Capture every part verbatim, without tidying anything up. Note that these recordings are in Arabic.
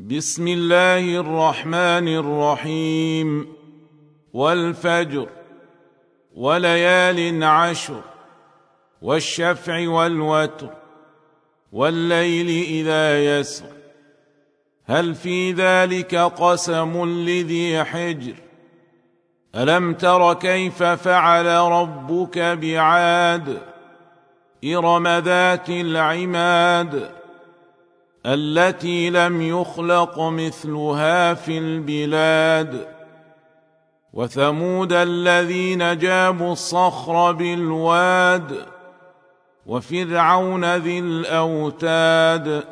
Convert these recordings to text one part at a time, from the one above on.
بسم الله الرحمن الرحيم. والفجر وليال عشر والشفع والوتر والليل إذا يسر هل في ذلك قسم لذي حجر ألم تر كيف فعل ربك بعاد إرم ذات العماد التي لم يخلق مثلها في البلاد وثمود الذين جابوا الصخر بالواد وفرعون ذي الأوتاد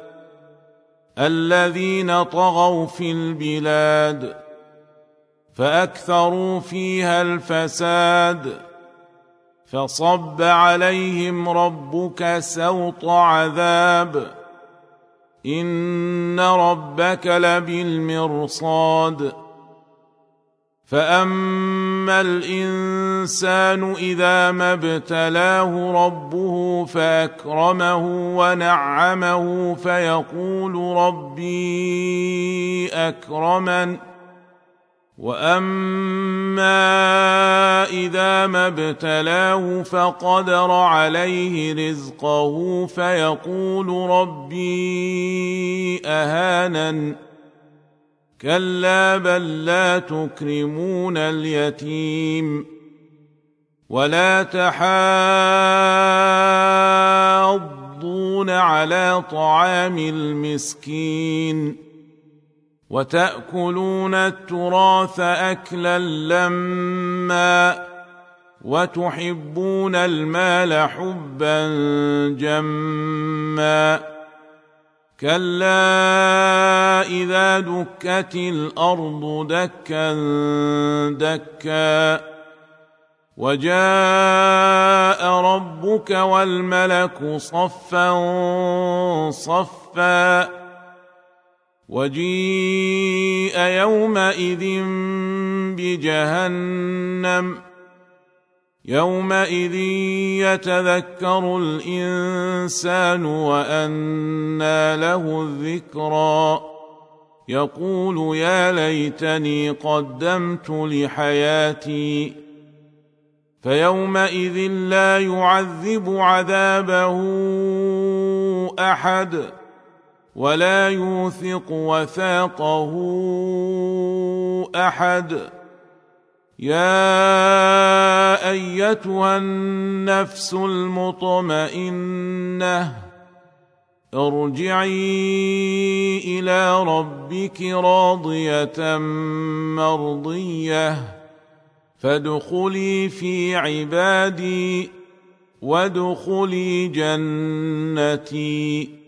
الذين طغوا في البلاد فأكثروا فيها الفساد فصب عليهم ربك سوط عذاب إن ربك لبالمرصاد فأما الإنسان إذا ما ابتلاه ربه فأكرمه ونعمه فيقول ربي أكرمن وأما إذا ما ابتلاه فقدر عليه رزقه فيقول ربي أهانن كلا بل لا تكرمون اليتيم ولا تحاضون على طعام المسكين وتأكلون التراث أكلا لما وتحبون المال حبا جما كلا إذا دكت الأرض دكا دكا وجاء ربك والملك صفا صفا وجيء يومئذ بجهنم يومئذ يتذكر الإنسان وأنى له الذكرى يقول يا ليتني قدمت لحياتي فيومئذ لا يعذب عذابه أحد ولا يوثق وثاقه أحد يا أيتها النفس المطمئنة ارجعي إلى ربك راضية مرضية فادخلي في عبادي وادخلي جنتي.